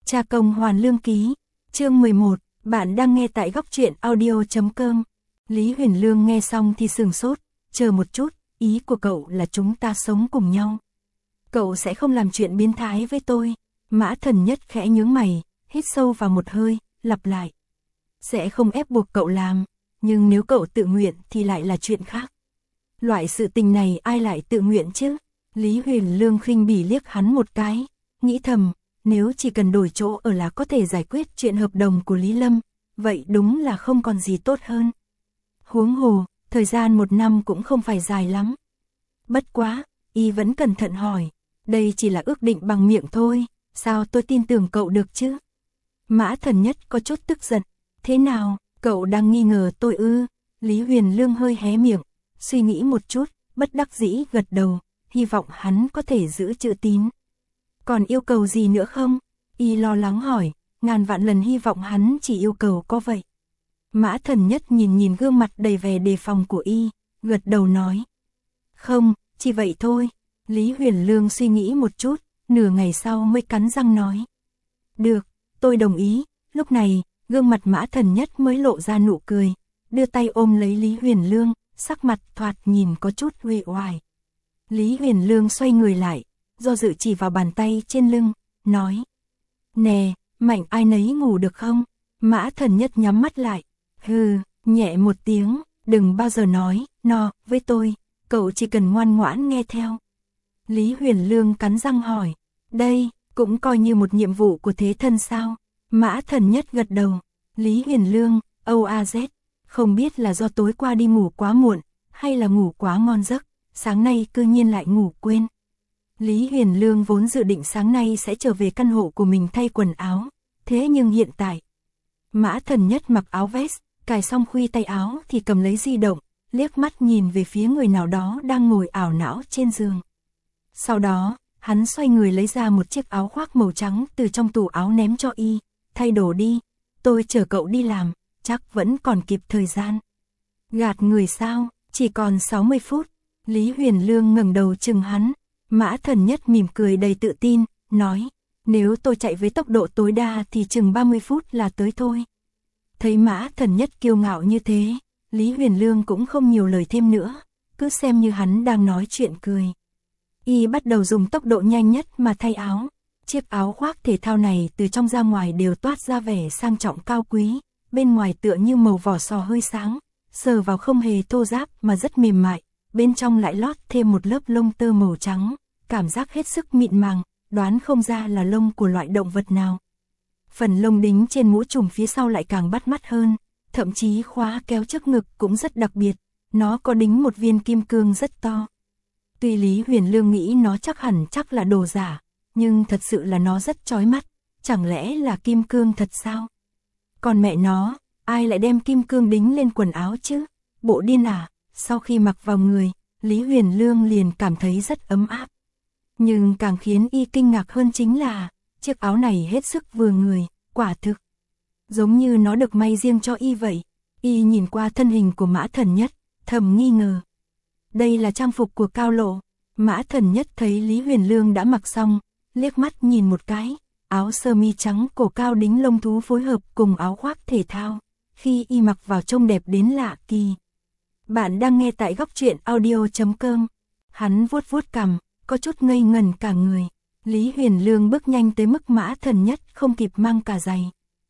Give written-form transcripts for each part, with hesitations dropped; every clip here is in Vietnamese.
Cha công hoàn lương ký, chương 11, bạn đang nghe tại góc truyện audio.com. Lý Huyền Lương nghe xong thì sửng sốt, chờ một chút, ý của cậu là chúng ta sống cùng nhau. Cậu sẽ không làm chuyện biến thái với tôi. Mã Thần Nhất khẽ nhướng mày, hít sâu vào một hơi, lặp lại. Sẽ không ép buộc cậu làm, nhưng nếu cậu tự nguyện thì lại là chuyện khác. Loại sự tình này ai lại tự nguyện chứ? Lý Huyền Lương khinh bỉ liếc hắn một cái, nghĩ thầm, nếu chỉ cần đổi chỗ ở là có thể giải quyết chuyện hợp đồng của Lý Lâm, vậy đúng là không còn gì tốt hơn. Huống hồ, thời gian 1 năm cũng không phải dài lắm. Bất quá, y vẫn cẩn thận hỏi, đây chỉ là ước định bằng miệng thôi, sao tôi tin tưởng cậu được chứ? Mã Thần Nhất có chút tức giận, thế nào, cậu đang nghi ngờ tôi ư? Lý Huyền Lương hơi hé miệng, suy nghĩ một chút, bất đắc dĩ gật đầu, hy vọng hắn có thể giữ chữ tín. Còn yêu cầu gì nữa không? Y lo lắng hỏi, ngàn vạn lần hy vọng hắn chỉ yêu cầu có vậy. Mã Thần Nhất nhìn gương mặt đầy vẻ đề phòng của y, gật đầu nói. Không, chỉ vậy thôi. Lý Huyền Lương suy nghĩ một chút, nửa ngày sau mới cắn răng nói. Được, tôi đồng ý. Lúc này, gương mặt Mã Thần Nhất mới lộ ra nụ cười, đưa tay ôm lấy Lý Huyền Lương, sắc mặt thoạt nhìn có chút uể oải. Lý Huyền Lương xoay người lại, do dự chỉ vào bàn tay trên lưng, nói. Nè, mạnh ai nấy ngủ được không? Mã Thần Nhất nhắm mắt lại, hừ, nhẹ một tiếng, đừng bao giờ nói, no, với tôi, cậu chỉ cần ngoan ngoãn nghe theo. Lý Huyền Lương cắn răng hỏi, đây, cũng coi như một nhiệm vụ của thế thân sao? Mã Thần Nhất gật đầu, Lý Huyền Lương, OAZ, không biết là do tối qua đi ngủ quá muộn, hay là ngủ quá ngon giấc, sáng nay cư nhiên lại ngủ quên. Lý Huyền Lương vốn dự định sáng nay sẽ trở về căn hộ của mình thay quần áo, thế nhưng hiện tại, Mã Thần Nhất mặc áo vest, cài xong khuy tay áo thì cầm lấy di động, liếc mắt nhìn về phía người nào đó đang ngồi ảo não trên giường. Sau đó, hắn xoay người lấy ra một chiếc áo khoác màu trắng từ trong tủ áo ném cho y, thay đồ đi, tôi chở cậu đi làm, chắc vẫn còn kịp thời gian. Gạt người sao, chỉ còn 60 phút, Lý Huyền Lương ngẩng đầu chừng hắn, Mã Thần Nhất mỉm cười đầy tự tin, nói, nếu tôi chạy với tốc độ tối đa thì chừng 30 phút là tới thôi. Thấy Mã Thần Nhất kiêu ngạo như thế, Lý Huyền Lương cũng không nhiều lời thêm nữa, cứ xem như hắn đang nói chuyện cười. Y bắt đầu dùng tốc độ nhanh nhất mà thay áo. Chiếc áo khoác thể thao này từ trong ra ngoài đều toát ra vẻ sang trọng cao quý, bên ngoài tựa như màu vỏ sò hơi sáng, sờ vào không hề thô ráp mà rất mềm mại, bên trong lại lót thêm một lớp lông tơ màu trắng, cảm giác hết sức mịn màng, đoán không ra là lông của loại động vật nào. Phần lông đính trên mũ trùm phía sau lại càng bắt mắt hơn, thậm chí khóa kéo trước ngực cũng rất đặc biệt, nó có đính một viên kim cương rất to. Tuy Lý Huyền Lương nghĩ nó chắc là đồ giả, nhưng thật sự là nó rất chói mắt, chẳng lẽ là kim cương thật sao? Còn mẹ nó, ai lại đem kim cương đính lên quần áo chứ? Bộ điên à? Sau khi mặc vào người, Lý Huyền Lương liền cảm thấy rất ấm áp. Nhưng càng khiến y kinh ngạc hơn chính là, chiếc áo này hết sức vừa người, quả thực. Giống như nó được may riêng cho y vậy. Y nhìn qua thân hình của Mã Thần Nhất, thầm nghi ngờ. Đây là trang phục của Cao Lộ. Mã Thần Nhất thấy Lý Huyền Lương đã mặc xong, liếc mắt nhìn một cái, áo sơ mi trắng cổ cao đính lông thú phối hợp cùng áo khoác thể thao, khi y mặc vào trông đẹp đến lạ kỳ. Bạn đang nghe tại góc truyện audio.com. Hắn vuốt cằm, có chút ngây ngần cả người. Lý Huyền Lương bước nhanh tới mức Mã Thần Nhất không kịp mang cả giày.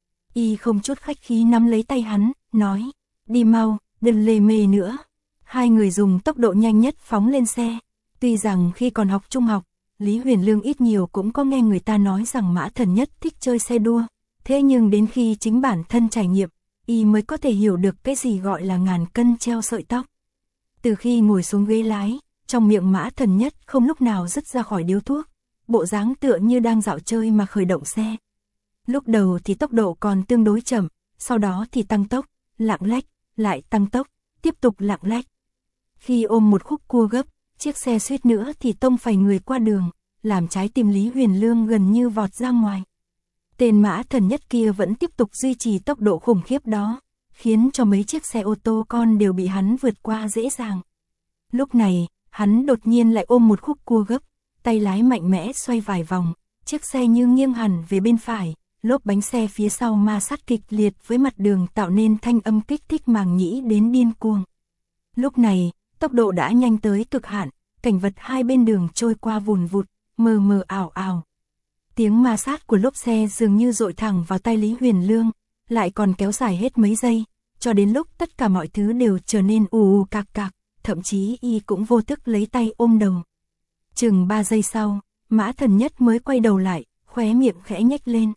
Y không chút khách khí nắm lấy tay hắn, nói, đi mau, đừng lề mề nữa. Hai người dùng tốc độ nhanh nhất phóng lên xe. Tuy rằng khi còn học trung học, Lý Huyền Lương ít nhiều cũng có nghe người ta nói rằng Mã Thần Nhất thích chơi xe đua. Thế nhưng đến khi chính bản thân trải nghiệm, y mới có thể hiểu được cái gì gọi là ngàn cân treo sợi tóc. Từ khi ngồi xuống ghế lái, trong miệng Mã Thần Nhất không lúc nào dứt ra khỏi điếu thuốc, bộ dáng tựa như đang dạo chơi mà khởi động xe. Lúc đầu thì tốc độ còn tương đối chậm, sau đó thì tăng tốc, lạng lách, lại tăng tốc, tiếp tục lạng lách. Khi ôm một khúc cua gấp, chiếc xe suýt nữa thì tông phải người qua đường, làm trái tim Lý Huyền Lương gần như vọt ra ngoài. Tên Mã Thần Nhất kia vẫn tiếp tục duy trì tốc độ khủng khiếp đó, khiến cho mấy chiếc xe ô tô con đều bị hắn vượt qua dễ dàng. Lúc này, hắn đột nhiên lại ôm một khúc cua gấp, tay lái mạnh mẽ xoay vài vòng, chiếc xe như nghiêng hẳn về bên phải, lốp bánh xe phía sau ma sát kịch liệt với mặt đường tạo nên thanh âm kích thích màng nhĩ đến điên cuồng. Lúc này, tốc độ đã nhanh tới cực hạn, cảnh vật hai bên đường trôi qua vùn vụt, mờ mờ ảo ảo. Tiếng ma sát của lốp xe dường như dội thẳng vào tai Lý Huyền Lương, lại còn kéo dài hết mấy giây, cho đến lúc tất cả mọi thứ đều trở nên ù ù cạc cạc, thậm chí y cũng vô thức lấy tay ôm đầu. Chừng 3 giây sau, Mã Thần Nhất mới quay đầu lại, khóe miệng khẽ nhếch lên.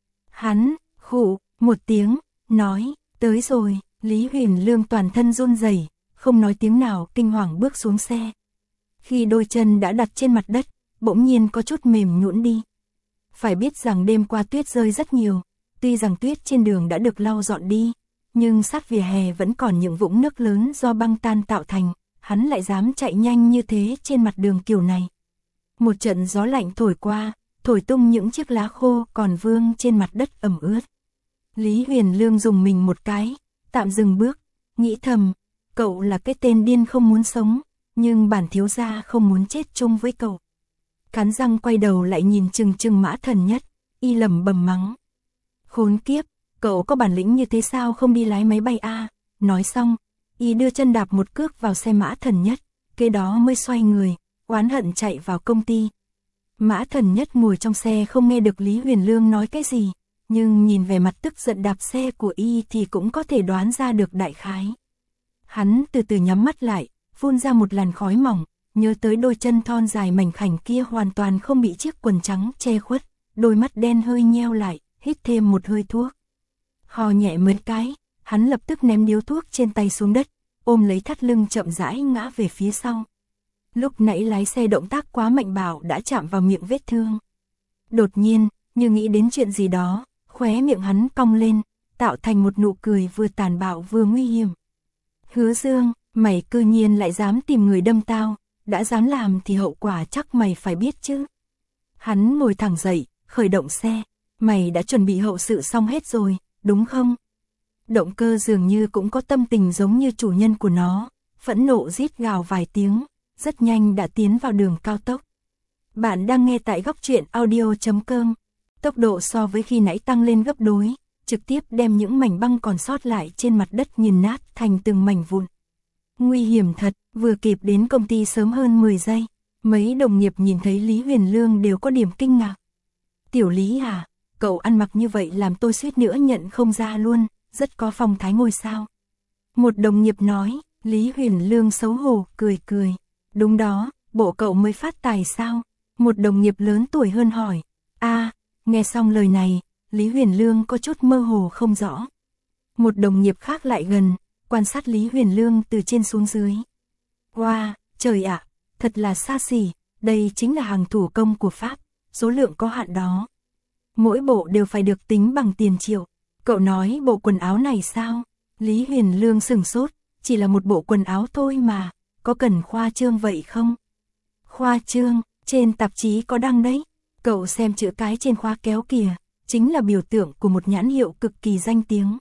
Hắn, khụ, một tiếng, nói, tới rồi. Lý Huyền Lương toàn thân run rẩy, không nói tiếng nào, kinh hoàng bước xuống xe. Khi đôi chân đã đặt trên mặt đất, bỗng nhiên có chút mềm nhũn đi. Phải biết rằng đêm qua tuyết rơi rất nhiều, tuy rằng tuyết trên đường đã được lau dọn đi, nhưng sát vỉa hè vẫn còn những vũng nước lớn do băng tan tạo thành, hắn lại dám chạy nhanh như thế trên mặt đường kiểu này. Một trận gió lạnh thổi qua, thổi tung những chiếc lá khô còn vương trên mặt đất ẩm ướt. Lý Huyền Lương dùng mình một cái, tạm dừng bước, nghĩ thầm, cậu là cái tên điên không muốn sống, nhưng bản thiếu gia không muốn chết chung với cậu. Cắn răng quay đầu lại nhìn chừng chừng Mã Thần Nhất, y lẩm bẩm mắng. Khốn kiếp, cậu có bản lĩnh như thế sao không đi lái máy bay a? Nói xong, y đưa chân đạp một cước vào xe Mã Thần Nhất, kế đó mới xoay người, oán hận chạy vào công ty. Mã Thần Nhất ngồi trong xe không nghe được Lý Huyền Lương nói cái gì, nhưng nhìn vẻ mặt tức giận đạp xe của y thì cũng có thể đoán ra được đại khái. Hắn từ từ nhắm mắt lại, phun ra một làn khói mỏng, nhớ tới đôi chân thon dài mảnh khảnh kia hoàn toàn không bị chiếc quần trắng che khuất, đôi mắt đen hơi nheo lại, hít thêm một hơi thuốc. Hò nhẹ mấy cái, hắn lập tức ném điếu thuốc trên tay xuống đất, ôm lấy thắt lưng chậm rãi ngã về phía sau. Lúc nãy lái xe động tác quá mạnh bạo đã chạm vào miệng vết thương. Đột nhiên, như nghĩ đến chuyện gì đó, khóe miệng hắn cong lên, tạo thành một nụ cười vừa tàn bạo vừa nguy hiểm. Hứa Dương, mày cư nhiên lại dám tìm người đâm tao, đã dám làm thì hậu quả chắc mày phải biết chứ. Hắn ngồi thẳng dậy, khởi động xe, mày đã chuẩn bị hậu sự xong hết rồi, đúng không? Động cơ dường như cũng có tâm tình giống như chủ nhân của nó, phẫn nộ rít gào vài tiếng, rất nhanh đã tiến vào đường cao tốc. Bạn đang nghe tại góc truyện audio.com, tốc độ so với khi nãy tăng lên gấp đôi, trực tiếp đem những mảnh băng còn sót lại trên mặt đất nghiền nát thành từng mảnh vụn. Nguy hiểm thật, vừa kịp đến công ty sớm hơn 10 giây, mấy đồng nghiệp nhìn thấy Lý Huyền Lương đều có điểm kinh ngạc. Tiểu Lý à, cậu ăn mặc như vậy làm tôi suýt nữa nhận không ra luôn, rất có phong thái ngôi sao. Một đồng nghiệp nói, Lý Huyền Lương xấu hổ, cười cười. Đúng đó, bộ cậu mới phát tài sao? Một đồng nghiệp lớn tuổi hơn hỏi. Nghe xong lời này, Lý Huyền Lương có chút mơ hồ không rõ. Một đồng nghiệp khác lại gần, quan sát Lý Huyền Lương từ trên xuống dưới. Wow, trời ạ, thật là xa xỉ, đây chính là hàng thủ công của Pháp, số lượng có hạn đó. Mỗi bộ đều phải được tính bằng tiền triệu. Cậu nói bộ quần áo này sao? Lý Huyền Lương sửng sốt, chỉ là một bộ quần áo thôi mà, có cần khoa trương vậy không? Khoa trương, trên tạp chí có đăng đấy. Cậu xem chữ cái trên khóa kéo kìa, chính là biểu tượng của một nhãn hiệu cực kỳ danh tiếng.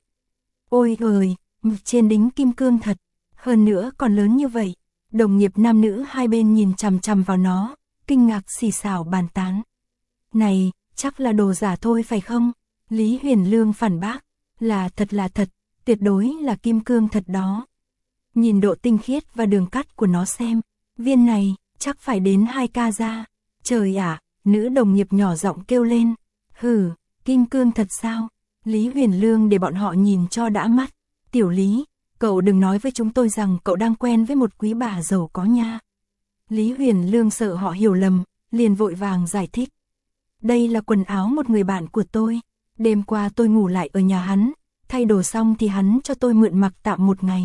Ôi ơi, trên đính kim cương thật, hơn nữa còn lớn như vậy. Đồng nghiệp nam nữ hai bên nhìn chằm chằm vào nó, kinh ngạc xì xào bàn tán. Này, chắc là đồ giả thôi phải không? Lý Huyền Lương phản bác, là thật, tuyệt đối là kim cương thật đó. Nhìn độ tinh khiết và đường cắt của nó xem, viên này chắc phải đến 2K ra. Trời ạ, nữ đồng nghiệp nhỏ giọng kêu lên. Hừ, kim cương thật sao? Lý Huyền Lương để bọn họ nhìn cho đã mắt. Tiểu Lý, cậu đừng nói với chúng tôi rằng cậu đang quen với một quý bà giàu có nha. Lý Huyền Lương sợ họ hiểu lầm, liền vội vàng giải thích. Đây là quần áo một người bạn của tôi. Đêm qua tôi ngủ lại ở nhà hắn, thay đồ xong thì hắn cho tôi mượn mặc tạm một ngày.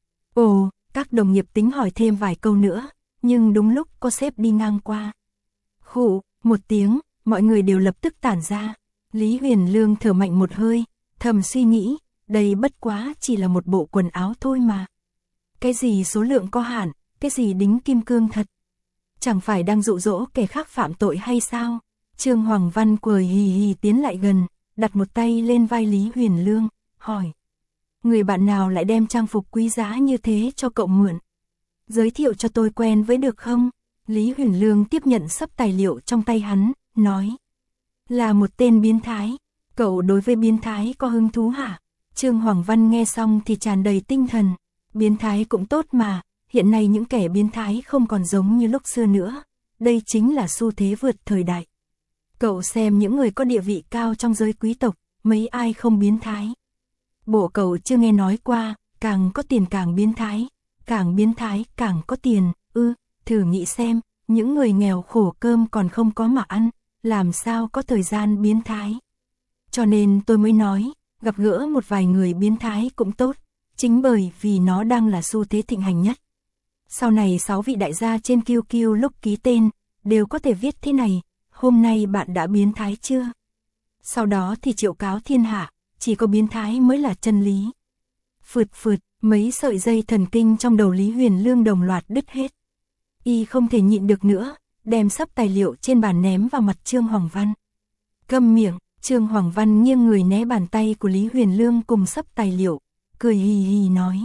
Ồ, các đồng nghiệp tính hỏi thêm vài câu nữa, nhưng đúng lúc có sếp đi ngang qua. Khụ, một tiếng, mọi người đều lập tức tản ra. Lý Huyền Lương thở mạnh một hơi, thầm suy nghĩ, đây bất quá chỉ là một bộ quần áo thôi mà. Cái gì số lượng có hạn, cái gì đính kim cương thật. Chẳng phải đang dụ dỗ kẻ khác phạm tội hay sao? Trương Hoàng Văn cười hì hì tiến lại gần, đặt một tay lên vai Lý Huyền Lương, hỏi. Người bạn nào lại đem trang phục quý giá như thế cho cậu mượn? Giới thiệu cho tôi quen với được không? Lý Huyền Lương tiếp nhận xấp tài liệu trong tay hắn, nói. Là một tên biến thái. Cậu đối với biến thái có hứng thú hả? Trương Hoàng Văn nghe xong thì tràn đầy tinh thần. Biến thái cũng tốt mà, hiện nay những kẻ biến thái không còn giống như lúc xưa nữa. Đây chính là xu thế vượt thời đại. Cậu xem những người có địa vị cao trong giới quý tộc, mấy ai không biến thái. Bộ cậu chưa nghe nói qua, càng có tiền càng biến thái càng có tiền, thử nghĩ xem, những người nghèo khổ cơm còn không có mà ăn, làm sao có thời gian biến thái. Cho nên tôi mới nói, gặp gỡ một vài người biến thái cũng tốt, chính bởi vì nó đang là xu thế thịnh hành nhất. Sau này 6 vị đại gia trên QQ lúc ký tên, đều có thể viết thế này, hôm nay bạn đã biến thái chưa? Sau đó thì triệu cáo thiên hạ, chỉ có biến thái mới là chân lý. Phượt phượt, mấy sợi dây thần kinh trong đầu Lý Huyền Lương đồng loạt đứt hết. Y không thể nhịn được nữa, đem sắp tài liệu trên bàn ném vào mặt Trương Hoàng Văn. Câm miệng, Trương Hoàng Văn nghiêng người né bàn tay của Lý Huyền Lương cùng sắp tài liệu, cười hì hì nói.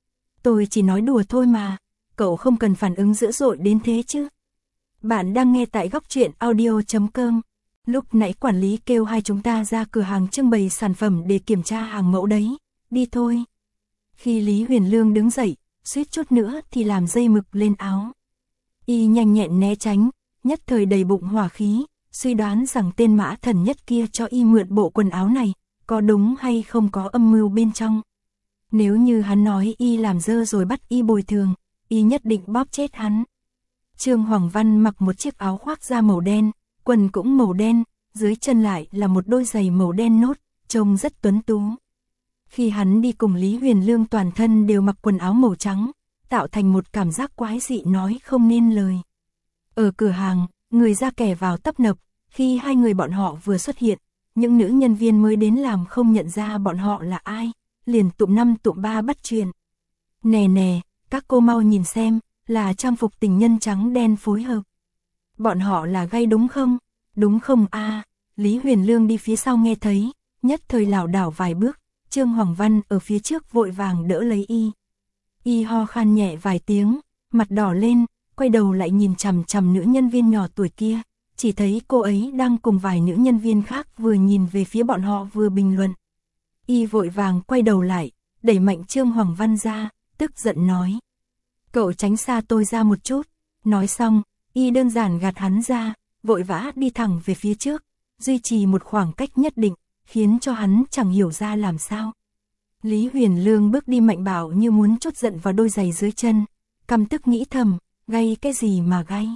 Tôi chỉ nói đùa thôi mà, cậu không cần phản ứng dữ dội đến thế chứ. Bạn đang nghe tại Góc Truyện Audio.com. Lúc nãy quản lý kêu hai chúng ta ra cửa hàng trưng bày sản phẩm để kiểm tra hàng mẫu đấy, đi thôi. Khi Lý Huyền Lương đứng dậy, suýt chút nữa thì làm dây mực lên áo. Y nhanh nhẹn né tránh, nhất thời đầy bụng hỏa khí, suy đoán rằng tên Mã Thần Nhất kia cho y mượn bộ quần áo này, có đúng hay không có âm mưu bên trong. Nếu như hắn nói y làm dơ rồi bắt y bồi thường, y nhất định bóp chết hắn. Trương Hoàng Văn mặc một chiếc áo khoác da màu đen, quần cũng màu đen, dưới chân lại là một đôi giày màu đen nốt, trông rất tuấn tú. Khi hắn đi cùng Lý Huyền Lương toàn thân đều mặc quần áo màu trắng, tạo thành một cảm giác quái dị nói không nên lời. Ở cửa hàng, người ra kẻ vào tấp nập, khi hai người bọn họ vừa xuất hiện, những nữ nhân viên mới đến làm không nhận ra bọn họ là ai, liền tụm năm tụm ba bắt chuyện. Nè nè, các cô mau nhìn xem, là trang phục tình nhân trắng đen phối hợp. Bọn họ là gay đúng không? Đúng không a? Lý Huyền Lương đi phía sau nghe thấy, nhất thời lảo đảo vài bước, Trương Hoàng Văn ở phía trước vội vàng đỡ lấy y. Y ho khan nhẹ vài tiếng, mặt đỏ lên, quay đầu lại nhìn chằm chằm nữ nhân viên nhỏ tuổi kia, chỉ thấy cô ấy đang cùng vài nữ nhân viên khác vừa nhìn về phía bọn họ vừa bình luận. Y vội vàng quay đầu lại, đẩy mạnh Trương Hoàng Văn ra, tức giận nói. Cậu tránh xa tôi ra một chút. Nói xong, y đơn giản gạt hắn ra, vội vã đi thẳng về phía trước, duy trì một khoảng cách nhất định, khiến cho hắn chẳng hiểu ra làm sao. Lý Huyền Lương bước đi mạnh bạo như muốn trút giận vào đôi giày dưới chân, căm tức nghĩ thầm, gay cái gì mà gay.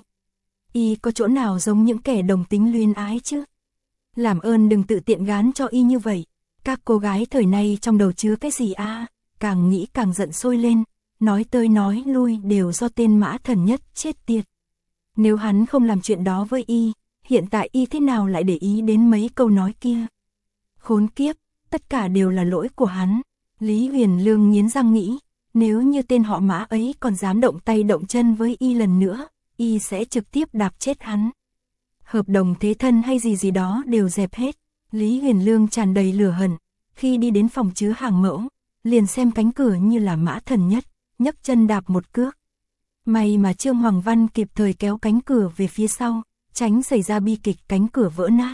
Y có chỗ nào giống những kẻ đồng tính luyến ái chứ? Làm ơn đừng tự tiện gán cho y như vậy. Các cô gái thời nay trong đầu chứa cái gì a? Càng nghĩ càng giận sôi lên, nói tới nói lui đều do tên Mã Thần Nhất chết tiệt. Nếu hắn không làm chuyện đó với y, hiện tại y thế nào lại để ý đến mấy câu nói kia? Khốn kiếp, tất cả đều là lỗi của hắn. Lý Huyền Lương nghiến răng nghĩ, nếu như tên họ Mã ấy còn dám động tay động chân với y lần nữa, y sẽ trực tiếp đạp chết hắn. Hợp đồng thế thân hay gì gì đó đều dẹp hết. Lý Huyền Lương tràn đầy lửa hận, khi đi đến phòng chứa hàng mẫu, liền xem cánh cửa như là Mã Thần Nhất, nhấc chân đạp một cước. May mà Trương Hoàng Văn kịp thời kéo cánh cửa về phía sau, tránh xảy ra bi kịch cánh cửa vỡ nát.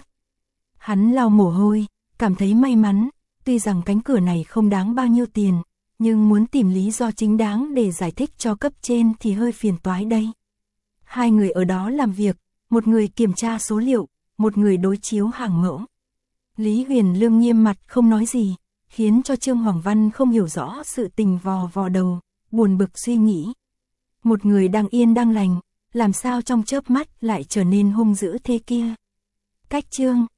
Hắn lau mồ hôi, cảm thấy may mắn, tuy rằng cánh cửa này không đáng bao nhiêu tiền, nhưng muốn tìm lý do chính đáng để giải thích cho cấp trên thì hơi phiền toái đây. Hai người ở đó làm việc, một người kiểm tra số liệu, một người đối chiếu hàng mẫu. Lý Huyền Lương nghiêm mặt không nói gì, khiến cho Trương Hoàng Văn không hiểu rõ sự tình vò vò đầu, buồn bực suy nghĩ. Một người đang yên đang lành, làm sao trong chớp mắt lại trở nên hung dữ thế kia. Cách Trương